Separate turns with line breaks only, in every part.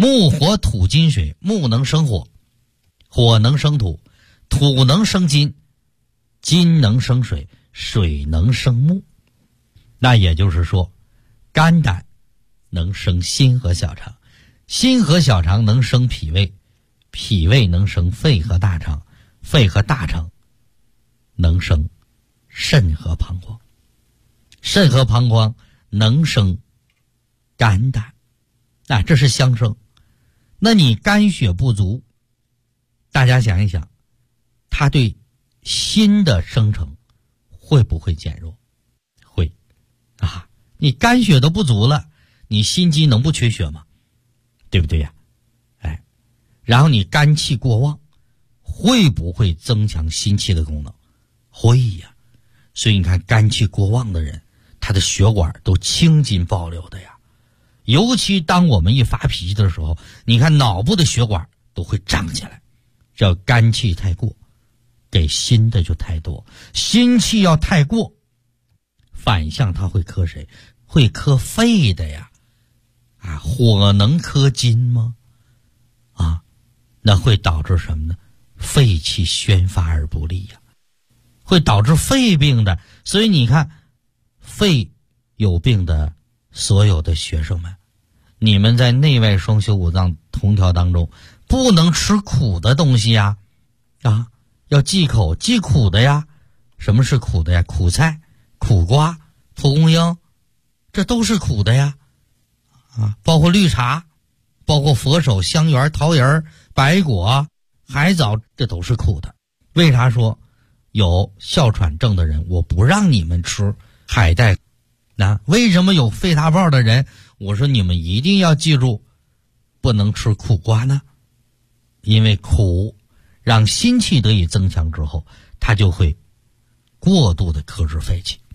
木火土金水，木能生火，火能生土，土能生金，金能生水，水能生木。那也就是说，肝胆能生心和小肠，心和小肠能生脾胃，脾胃能生肺和大肠，肺和大肠能生肾和膀胱，肾和膀胱能生肝胆。这是相生。那你肝血不足，大家想一想，它对心的生成会不会减弱？会你肝血都不足了，你心肌能不缺血吗？对不对呀？然后你肝气过旺，会不会增强心气的功能？会呀。所以你看肝气过旺的人，他的血管都青筋暴流的呀。尤其当我们一发脾气的时候，你看脑部的血管都会胀起来，这肝气太过，给心的就太多。心气要太过，反向它会克谁？会克肺的呀。火能克金吗？那会导致什么呢？肺气宣发而不利呀，会导致肺病的。所以你看，肺有病的所有的学生们，你们在内外双修五脏同调当中，不能吃苦的东西呀，要忌口忌苦的呀。什么是苦的呀？苦菜、苦瓜、蒲公英，这都是苦的呀。包括绿茶，包括佛手、香橼、桃仁、白果、海藻，这都是苦的。为啥说有哮喘症的人我不让你们吃海带？为什么有肺大泡的人我说你们一定要记住不能吃苦瓜呢？因为苦让心气得以增强之后，它就会过度的克制肺气。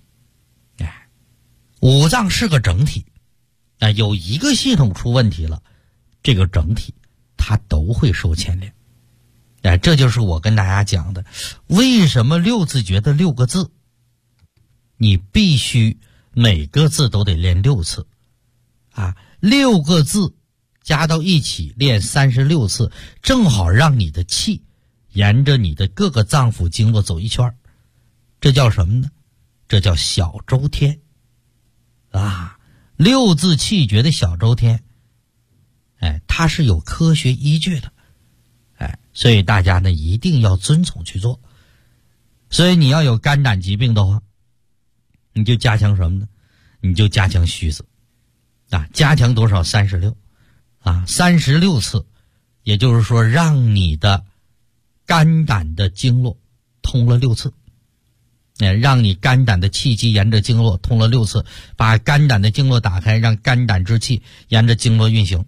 五脏是个整体，有一个系统出问题了，这个整体它都会受牵连。这就是我跟大家讲的，为什么六字诀的6个字你必须每个字都得练6次，6个字加到一起练36次，正好让你的气沿着你的各个脏腑经络走一圈。这叫什么呢？这叫小周天6字气诀的小周天，它是有科学依据的，所以大家呢一定要遵从去做。所以你要有肝胆疾病的话，你就加强什么呢？你就加强虚子加强多少？36次，也就是说让你的肝胆的经络通了6次，让你肝胆的气机沿着经络通了6次，把肝胆的经络打开，让肝胆之气沿着经络运行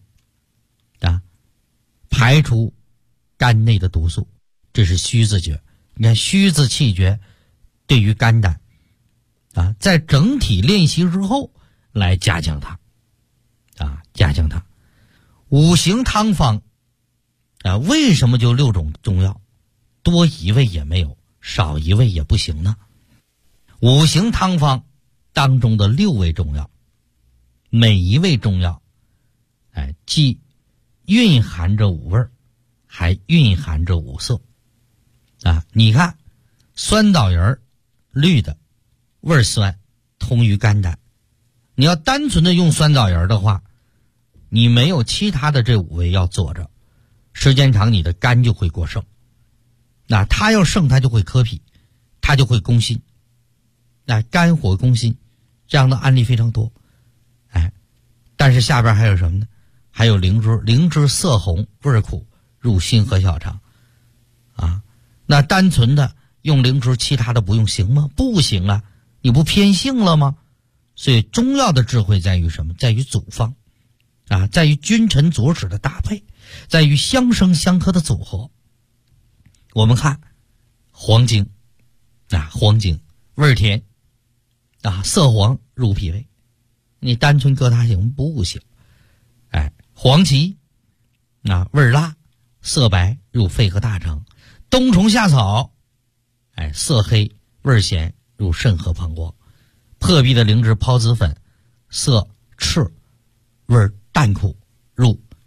排除肝内的毒素，这是虚字诀。你看虚字气诀对于肝胆在整体练习之后来加强它加强它。五行汤方为什么就6种中药？多一味也没有，少一味也不行呢。五行汤方当中的6味中药，每一味中药既蕴含着5味，还蕴含着5色你看酸枣仁绿的，味酸，通于肝胆。你要单纯的用酸枣仁的话，你没有其他的这5味要做着，时间长你的肝就会过盛。它要盛，它就会克脾，它就会攻心。肝火攻心，这样的案例非常多。但是下边还有什么呢？还有灵芝，灵芝色红味苦，入心和小肠那单纯的用灵芝，其他的不用行吗？不行啊，你不偏性了吗？所以中药的智慧在于什么？在于组方在于君臣佐使的搭配，在于相生相克的组合。我们看黄精黄精味甜色黄入脾胃，你单纯搁它行不行？黄芪味辣，色白入肺和大肠。冬虫夏草色黑味咸，入肾和膀胱。破壁的灵芝孢子粉，色赤味淡苦，入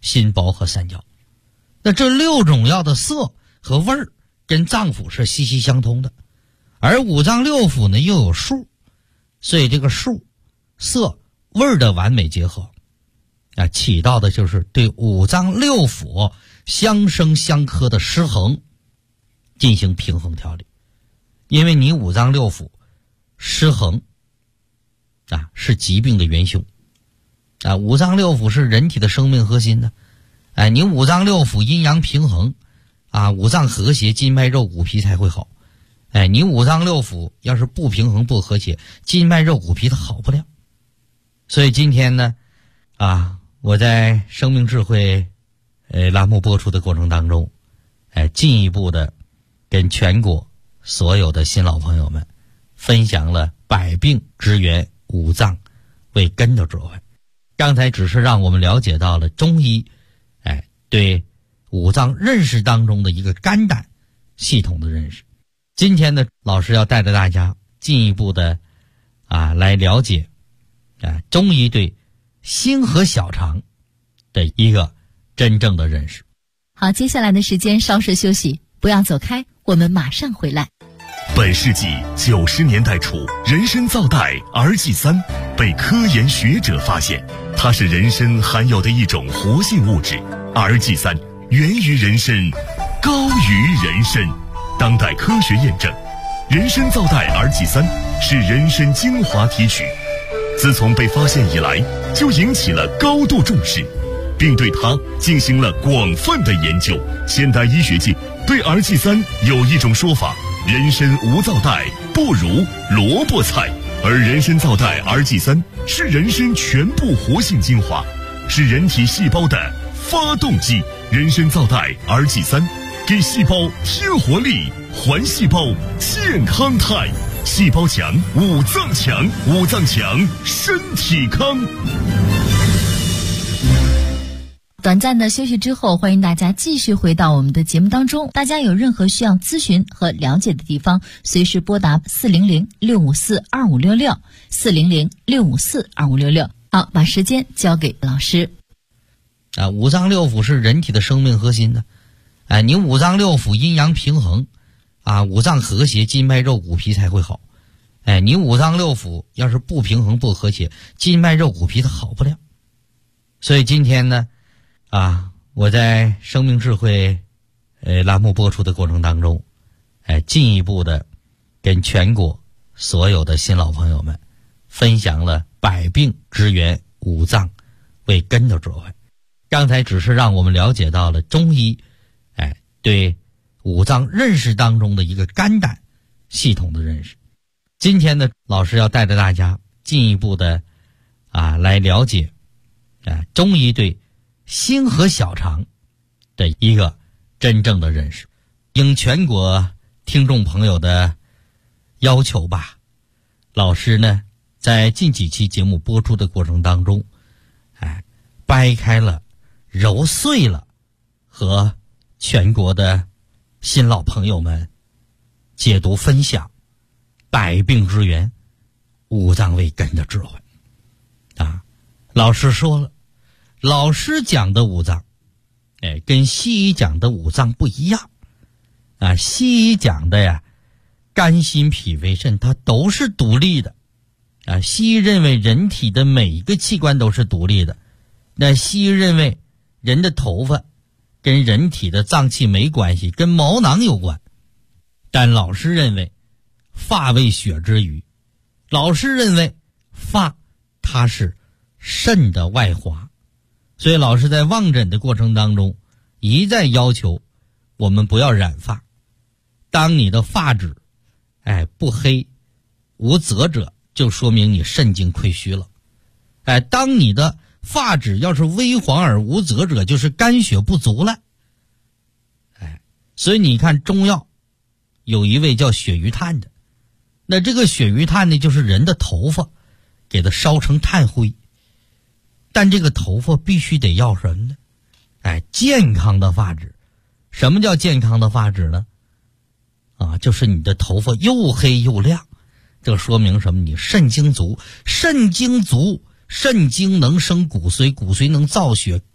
心包和三焦。那这6种药的色和味儿跟脏腑是息息相通的，而五脏六腑呢又有数，所以这个数、色、味儿的完美结合起到的就是对五脏六腑相生相克的失衡进行平衡调理。因为你五脏六腑失衡是疾病的元凶五脏六腑是人体的生命核心呢。你五脏六腑阴阳平衡五脏和谐，筋脉肉骨皮才会好。你五脏六腑要是不平衡不和谐，筋脉肉骨皮它好不了。所以今天呢我在生命智慧栏目播出的过程当中进一步的跟全国所有的新老朋友们分享了百病之源五脏为根的智慧。刚才只是让我们了解到了中医对五脏认识当中的一个肝胆系统的认识。今天呢，老师要带着大家进一步的来了解中医对心和小肠的一个真正的认识。
好，接下来的时间稍事休息，不要走开，我们马上回来。
本世纪90年代初，人参皂苷儿祭三被科研学者发现，它是人参含有的一种活性物质。儿祭三源于人参，高于人参。当代科学验证，人参皂苷儿祭三是人参精华提取，自从被发现以来，就引起了高度重视，并对它进行了广泛的研究。现代医学界对儿祭三有一种说法：人参无皂苷不如萝卜菜，而人参皂苷儿祭三是人参全部活性精华，是人体细胞的发动机。人参皂苷儿祭三给细胞添活力，还细胞健康态。细胞强，五脏强，五脏强，身体康。
短暂的休息之后，欢迎大家继续回到我们的节目当中。大家有任何需要咨询和了解的地方，随时拨打400-654-2566 400-654-2566。好，把时间交给老师。
五脏六腑是人体的生命核心呢。你五脏六腑阴阳平衡五脏和谐，筋脉肉骨皮才会好。你五脏六腑要是不平衡不和谐，筋脉肉骨皮它好不了。所以今天呢我在生命智慧栏目播出的过程当中进一步的跟全国所有的新老朋友们分享了百病之源五脏为根的智慧。刚才只是让我们了解到了中医对五脏认识当中的一个肝胆系统的认识。今天呢，老师要带着大家进一步的来了解中医对心和小肠的一个真正的认识。应全国听众朋友的要求吧，老师呢在近几期节目播出的过程当中掰开了揉碎了和全国的新老朋友们解读分享百病之源五脏为根的智慧老师说了，老师讲的五脏跟西医讲的五脏不一样西医讲的肝心脾肺肾它都是独立的西医认为人体的每一个器官都是独立的。那西医认为人的头发跟人体的脏器没关系，跟毛囊有关。但老师认为发为血之余，老师认为发它是肾的外华。所以老师在望诊的过程当中一再要求我们不要染发。当你的发质不黑无泽者，就说明你肾经亏虚了。当你的发质要是微黄而无泽者，就是肝血不足了。所以你看中药有一味叫血鱼炭的，那这个血鱼炭呢，就是人的头发给它烧成炭灰。但这个头发必须得要什么呢？健康的发质。什么叫健康的发质呢？就是你的头发又黑又亮，这说明什么？你肾精足，肾精足，肾精能生骨髓，骨髓能造血，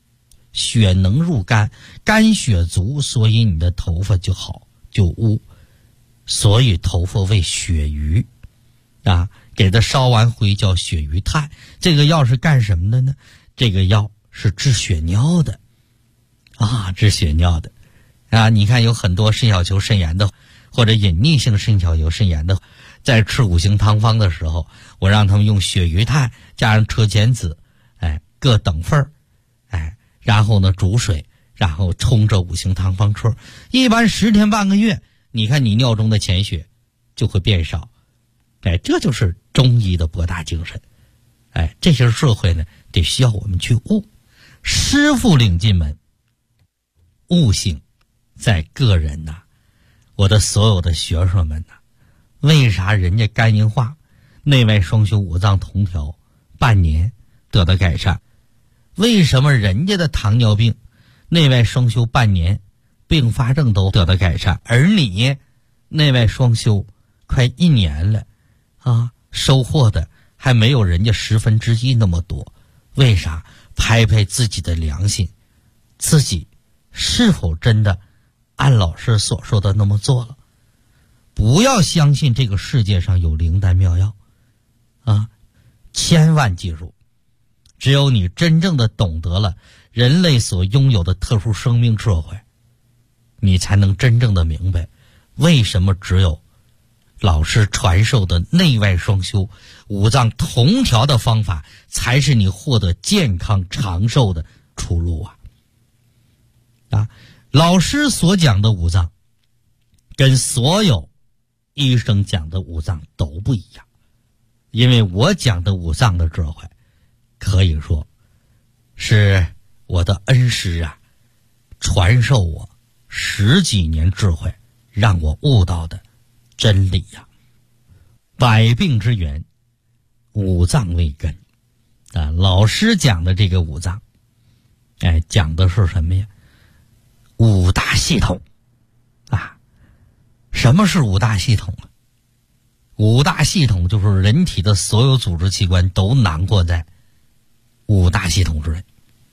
血能入肝，肝血足，所以你的头发就好就乌，所以头发为血瘀啊，给它烧完灰叫血瘀炭。这个药是干什么的呢？这个药是治血尿的啊，治血尿的啊。你看有很多肾小球肾炎的或者隐匿性肾小球肾炎的，在吃五行汤方的时候，我让他们用血瘀炭加上车前子，各等份儿，然后呢煮水，然后冲着五行汤方吃，一般10天半个月，你看你尿中的潜血就会变少。这就是中医的博大精深。这些社会呢，得需要我们去悟。师傅领进门，悟性在个人呐。我的所有的学生们呐，为啥人家肝硬化、内外双修、五脏同调，半年得到改善？为什么人家的糖尿病、内外双修半年，并发症都得到改善，而你内外双修快1年了啊，收获的还没有人家1/10那么多？为啥？拍拍自己的良心，自己是否真的按老师所说的那么做了？不要相信这个世界上有灵丹妙药啊！千万记住，只有你真正的懂得了人类所拥有的特殊生命智慧，你才能真正的明白为什么只有老师传授的内外双修、五脏同调的方法才是你获得健康长寿的出路啊！老师所讲的五脏跟所有医生讲的五脏都不一样，因为我讲的五脏的智慧可以说是我的恩师啊，传授我10几年智慧，让我悟到的真理呀。百病之源，五脏为根啊。老师讲的这个五脏，讲的是什么呀？五大系统啊。什么是五大系统啊？五大系统就是人体的所有组织器官都囊括在五大系统之内。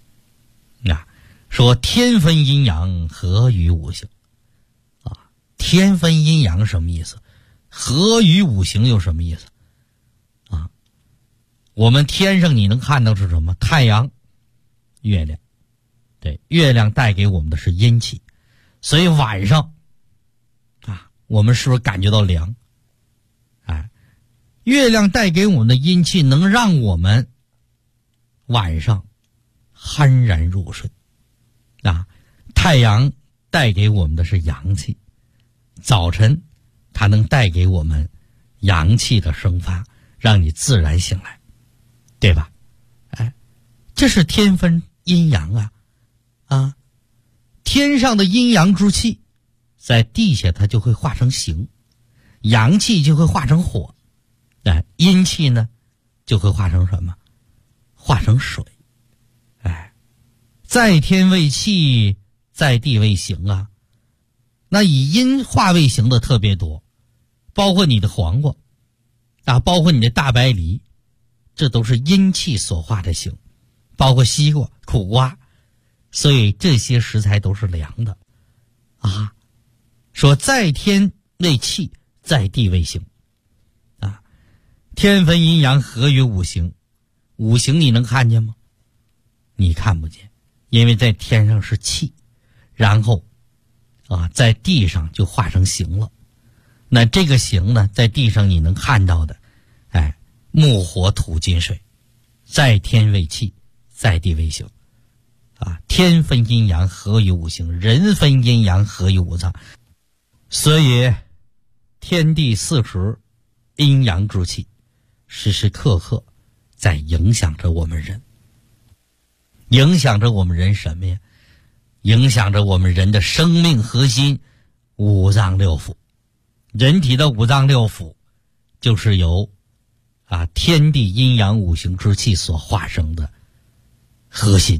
说天分阴阳，合于五行啊。天分阴阳什么意思？合于五行又什么意思啊？我们天上你能看到是什么？太阳、月亮。对，月亮带给我们的是阴气，所以晚上啊，我们是不是感觉到凉？月亮带给我们的阴气能让我们晚上酣然入睡啊。太阳带给我们的是阳气，早晨它能带给我们阳气的生发，让你自然醒来，对吧？这是天分阴阳啊。天上的阴阳之气在地下它就会化成形，阳气就会化成火，阴气呢就会化成什么？化成水。在天为气，在地为形啊。那以阴化为形的特别多，包括你的黄瓜啊，包括你的大白梨，这都是阴气所化的形，包括西瓜、苦瓜，所以这些食材都是凉的啊。说在天为气，在地为形啊。天分阴阳，合于五行。五行你能看见吗？你看不见，因为在天上是气，然后在地上就化成形了。那这个形呢，在地上你能看到的，木火土金水，在天为气，在地为形啊。天分阴阳，合于五行；人分阴阳，合于五脏。所以天地四时，阴阳之气时时刻刻在影响着我们人。影响着我们人什么呀？影响着我们人的生命核心，五脏六腑。人体的五脏六腑就是由天地阴阳五行之气所化生的核心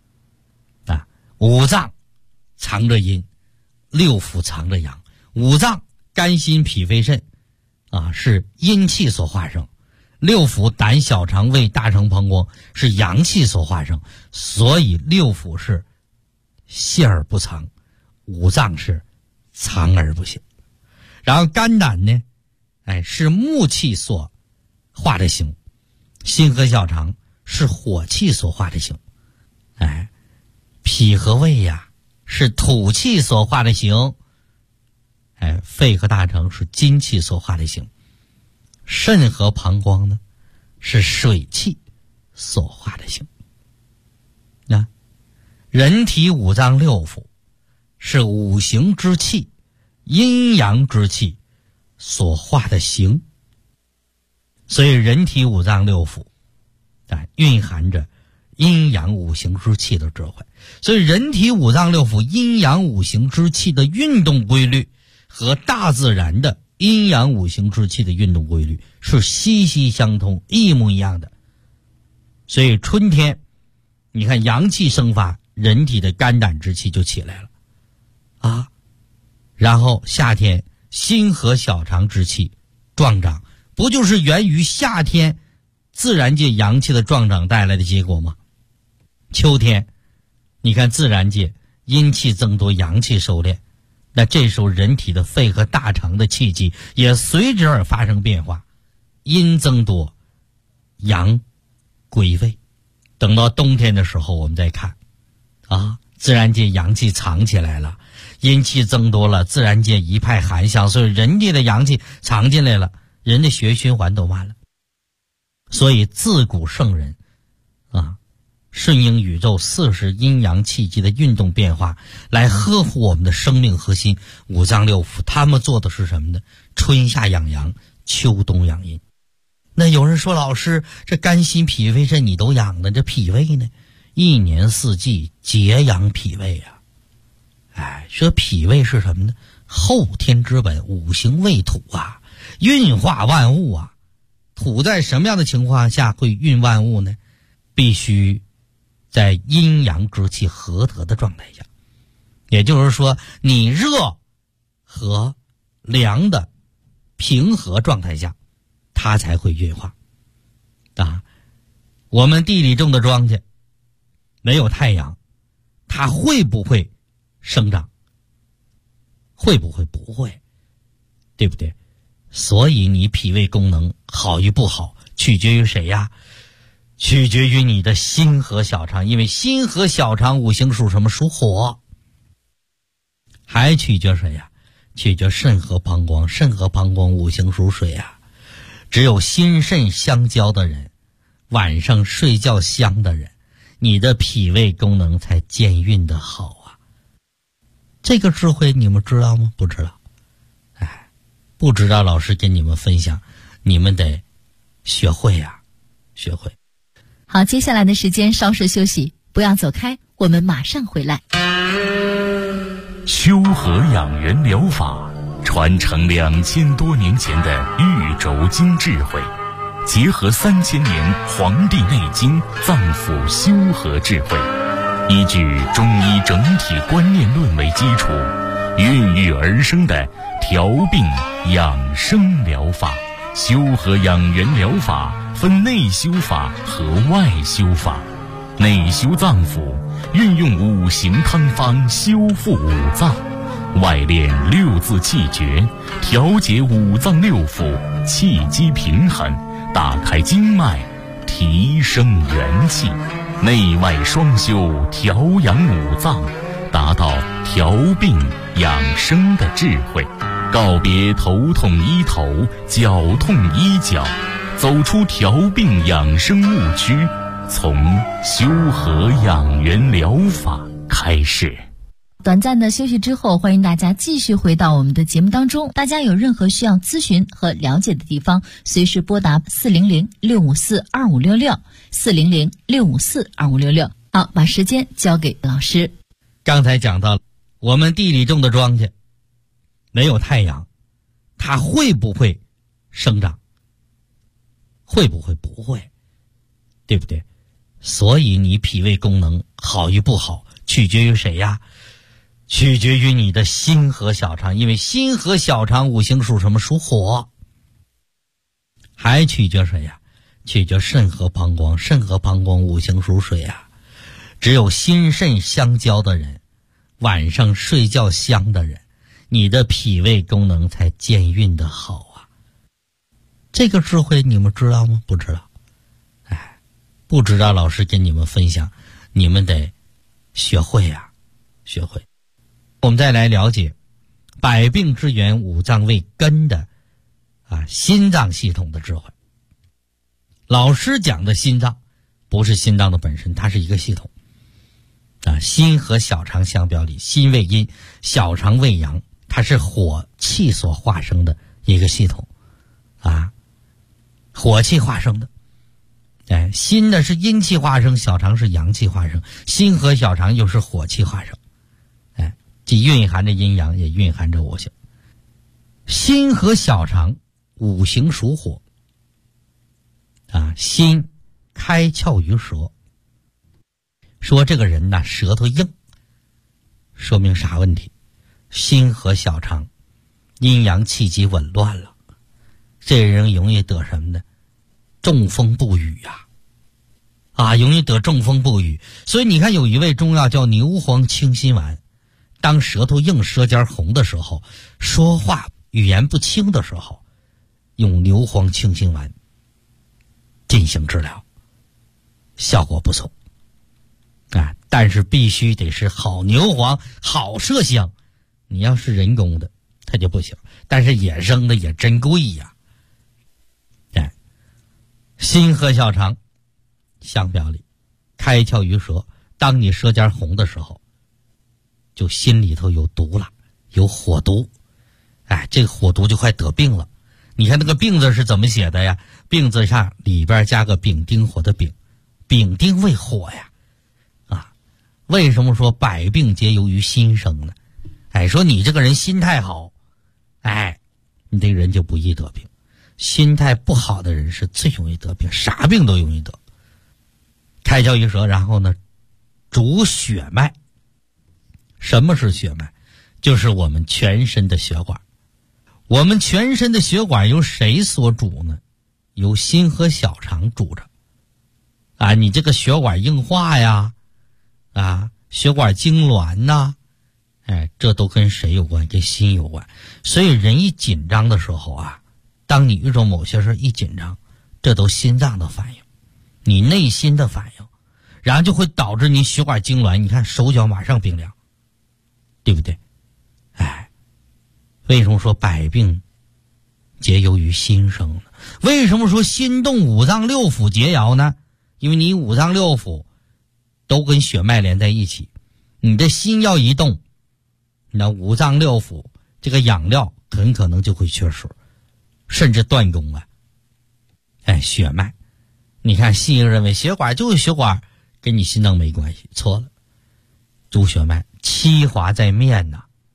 五脏藏着阴，六腑藏着阳。五脏肝心脾肺肾是阴气所化生，六腑胆小肠胃大肠膀胱是阳气所化生，所以六腑是泄而不藏，五脏是藏而不显。然后肝胆呢，是木气所化的形，心和小肠是火气所化的形，脾和胃呀是土气所化的形，肺和大肠是金气所化的形，肾和膀胱呢是水气所化的形。人体五脏六腑是五行之气、阴阳之气所化的形，所以人体五脏六腑蕴含着阴阳五行之气的智慧。所以人体五脏六腑阴阳五行之气的运动规律和大自然的阴阳五行之气的运动规律是息息相通，一模一样的。所以春天你看阳气生发，人体的肝胆之气就起来了然后夏天心和小肠之气壮长，不就是源于夏天自然界阳气的壮长带来的结果吗？秋天你看自然界阴气增多，阳气收敛，那这时候人体的肺和大肠的气机也随之而发生变化，阴增多，阳归位。等到冬天的时候我们再看自然界阳气藏起来了，阴气增多了，自然界一派寒象，所以人界的阳气藏进来了，人的血液循环都慢了。所以自古圣人顺应宇宙40阴阳气机的运动变化，来呵护我们的生命核心五脏六腑。他们做的是什么呢？春夏养阳，秋冬养阴。那有人说，老师，这肝心脾胃这你都养的，这脾胃呢一年四季节养脾胃说脾胃是什么呢？后天之本，五行为土运化万物土在什么样的情况下会运万物呢？必须在阴阳之气和得的状态下，也就是说你热和凉的平和状态下，它才会运化我们地里种的庄稼没有太阳，它会不会生长？会不会？不会，对不对？所以你脾胃功能好与不好取决于谁呀？取决于你的心和小肠，因为心和小肠五行属什么？属火。还取决谁呀？取决肾和膀胱，肾和膀胱五行属水只有心肾相交的人，晚上睡觉香的人，你的脾胃功能才健运的好这个智慧你们知道吗？不知道。不知道，老师跟你们分享，你们得学会学会。
好，接下来的时间稍事休息，不要走开，我们马上回来。
修和养元疗法传承2000多年前的玉轴经智慧，结合3000年《黄帝内经》脏腑修和智慧，依据中医整体观念论为基础，孕育而生的调病养生疗法。修和养元疗法分内修法和外修法。内修脏腑，运用五行汤方修复五脏；外练六字气诀，调节五脏六腑气机平衡，打开经脉，提升元气。内外双修，调养五脏，达到调病养生的智慧。告别头痛医头，脚痛医脚，走出调病养生误区，从修和养元疗法开始。
短暂的休息之后，欢迎大家继续回到我们的节目当中。大家有任何需要咨询和了解的地方，随时拨打400-654-2566，400-654-2566。好，把时间交给老师。
刚才讲到我们地里种的庄稼没有太阳，它会不会生长？会不会？不会，对不对？所以你脾胃功能好与不好取决于谁呀？取决于你的心和小肠，因为心和小肠五行属什么？属火。还取决谁呀？取决肾和膀胱，肾和膀胱五行属水只有心肾相交的人， 晚上睡觉香的人，你的脾胃功能才健运的好啊。这个智慧你们知道吗？不知道。不知道，老师跟你们分享，你们得学会啊，学会。我们再来了解百病之源五脏为根的心脏系统的智慧。老师讲的心脏不是心脏的本身，它是一个系统心和小肠相表里，心为阴，小肠为阳，它是火气所化生的一个系统火气化生的。心呢是阴气化生，小肠是阳气化生，心和小肠又是火气化生，既蕴含着阴阳，也蕴含着五行。心和小肠五行属火心开窍于舌，说这个人舌头硬，说明啥问题？心和小肠阴阳气机紊乱了，这人容易得什么呢？中风不语容易得中风不语。所以你看有一味中药叫牛黄清心丸，当舌头硬舌尖红的时候，说话语言不清的时候，用牛黄清心丸进行治疗，效果不错但是必须得是好牛黄好麝香，你要是人工的它就不行，但是野生的也真贵呀。心和小肠相表里，开窍于舌，当你舌尖红的时候，就心里头有毒了，有火毒，这个火毒就快得病了。你看那个病字是怎么写的呀？病字上里边加个丙丁火的丙，丙丁为火呀为什么说百病皆由于心生呢？说你这个人心态好，你这个人就不易得病。心态不好的人是最容易得病，啥病都容易得。开窍于舌，然后呢主血脉。什么是血脉？就是我们全身的血管。我们全身的血管由谁所主呢？由心和小肠主着你这个血管硬化呀血管痉挛这都跟谁有关？跟心有关。所以人一紧张的时候当你遇到某些事一紧张，这都心脏的反应，你内心的反应，然后就会导致你血管痉挛，你看手脚马上冰凉，对不对？为什么说百病皆由于心生呢？为什么说心动五脏六腑皆摇呢？因为你五脏六腑都跟血脉连在一起，你的心要一动，那五脏六腑这个养料很可能就会缺失，甚至断供血脉。你看西医认为血管就是血管，跟你心脏没关系，错了。主血脉，七华在面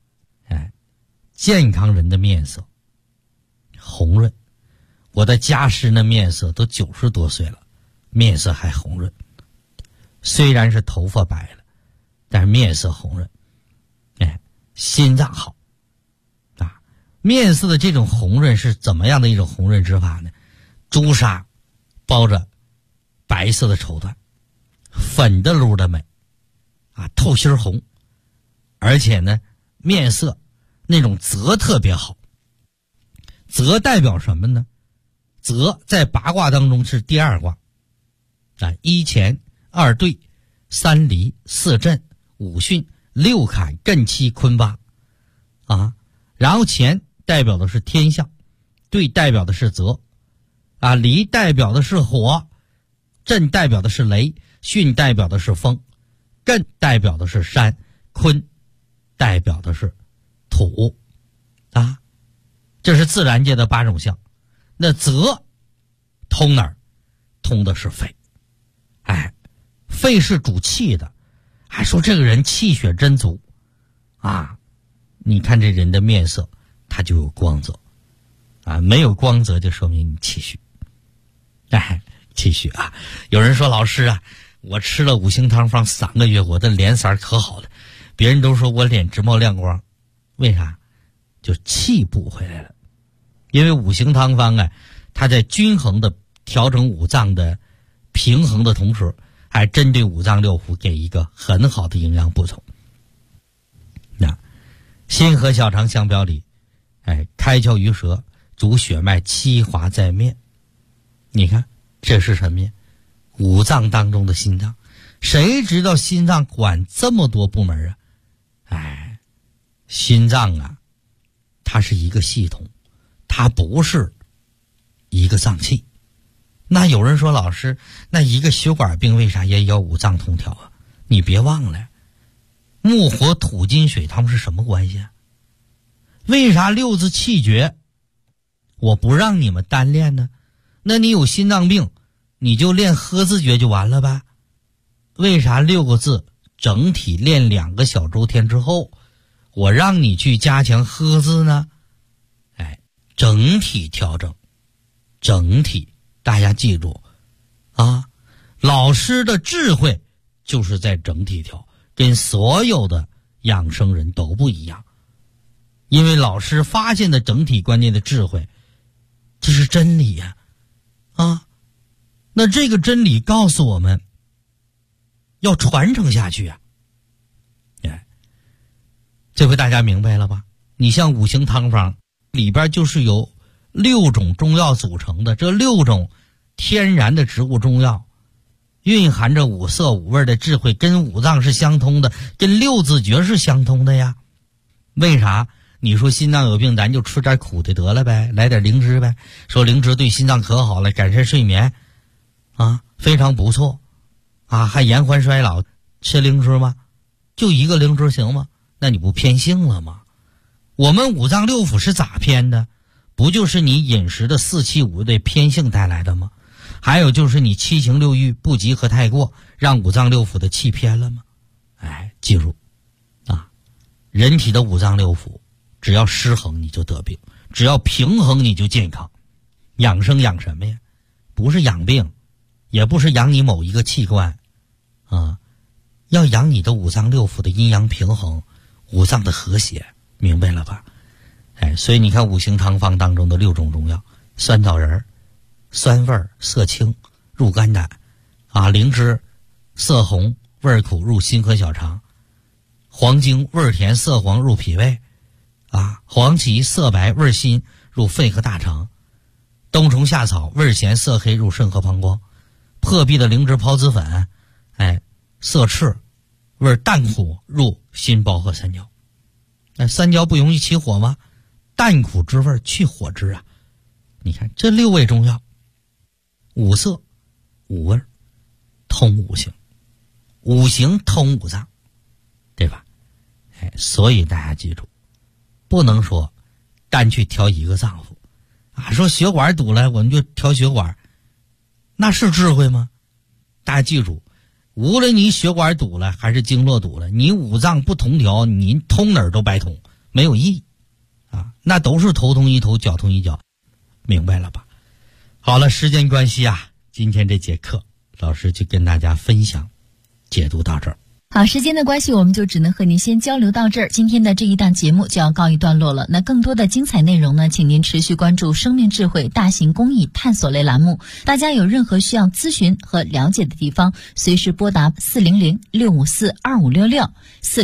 健康人的面色红润，我的家师的面色都90多岁了，面色还红润，虽然是头发白了，但是面色红润。心脏好面色的这种红润是怎么样的一种红润之法呢？朱砂包着白色的绸缎，粉的噜的美透心红，而且呢面色那种泽特别好。泽代表什么呢？泽在八卦当中是第二卦一乾二兑三离四震五巽六坎艮七坤八然后乾代表的是天象，兑代表的是泽离代表的是火，震代表的是雷，巽代表的是风，艮代表的是山，坤代表的是土这是自然界的8种象。那泽通哪儿？通的是肺肺是主气的，还说这个人气血真足你看这人的面色他就有光泽没有光泽就说明你气虚气虚有人说老师我吃了五行汤方3个月，我的脸色可好了，别人都说我脸直冒亮光，为啥？就气补回来了。因为五行汤方它在均衡的调整五脏的平衡的同时，还针对五脏六腑给一个很好的营养补充。 清河小肠相表里，开窍于舌，主血脉七滑在面。你看这是什么呀？五脏当中的心脏。谁知道心脏管这么多部门啊？心脏啊，它是一个系统，它不是一个脏器。那有人说，老师，那一个血管病为啥也要五脏通调啊？你别忘了，木火土金水它们是什么关系啊？为啥六字气诀我不让你们单练呢？那你有心脏病你就练喝字诀就完了吧？为啥6个字整体练2个小周天之后，我让你去加强喝字呢？整体调整，整体，大家记住啊！老师的智慧就是在整体调，跟所有的养生人都不一样。因为老师发现的整体观念的智慧，这是真理呀！那这个真理告诉我们要传承下去啊！这回大家明白了吧？你像五行汤方里边就是由6种中药组成的，这6种天然的植物中药蕴含着五色五味的智慧，跟五脏是相通的，跟6字诀是相通的呀。为啥？你说心脏有病，咱就吃点苦的得了呗，来点灵芝呗。说灵芝对心脏可好了，改善睡眠非常不错还延缓衰老。吃灵芝吗？就一个灵芝行吗？那你不偏性了吗？我们五脏六腑是咋偏的？不就是你饮食的4气5味偏性带来的吗？还有就是你7情6欲不及和太过，让五脏六腑的气偏了吗？记住人体的五脏六腑只要失衡你就得病，只要平衡你就健康。养生养什么呀？不是养病，也不是养你某一个器官要养你的五脏六腑的阴阳平衡，五脏的和谐，明白了吧？所以你看五行汤方当中的6种中药，酸枣仁酸味色清入肝胆灵芝色红味苦入心和小肠，黄精味甜色黄入脾胃黄芪色白味辛入肺和大肠，冬虫夏草味咸色黑入肾和膀胱，破壁的灵芝孢子粉色赤味淡苦入心包和三焦。三焦不容易起火吗？淡苦之味去火之啊！你看这6味中药，五色五味通五行，五行通五脏，对吧？所以大家记住，不能说单去调一个脏腑说血管堵了我们就调血管，那是智慧吗？大家记住，无论你血管堵了还是经络堵了，你五脏不同调，你通哪儿都白通，没有意义那都是头痛医头，脚痛医脚，明白了吧？好了，时间关系今天这节课老师就跟大家分享解读到这儿。
好，时间的关系，我们就只能和您先交流到这儿。今天的这一档节目就要告一段落了。那更多的精彩内容呢，请您持续关注生命智慧大型公益探索类栏目。大家有任何需要咨询和了解的地方，随时拨打400-654-2566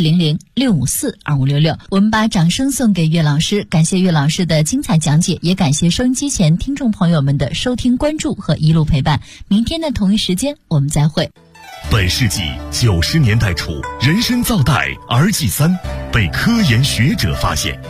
400-654-2566。我们把掌声送给岳老师，感谢岳老师的精彩讲解，也感谢收音机前听众朋友们的收听关注和一路陪伴。明天的同一时间我们再会。
本世纪90年代初，人参皂苷儿剂3被科研学者发现，